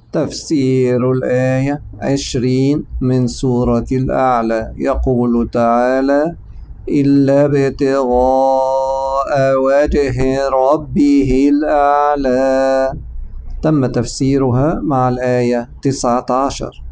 تفسير الآية 20 من سورة الأعلى. يقول تعالى: إلا ابتغاء وجه ربه الأعلى. تم تفسيرها مع الآية 19.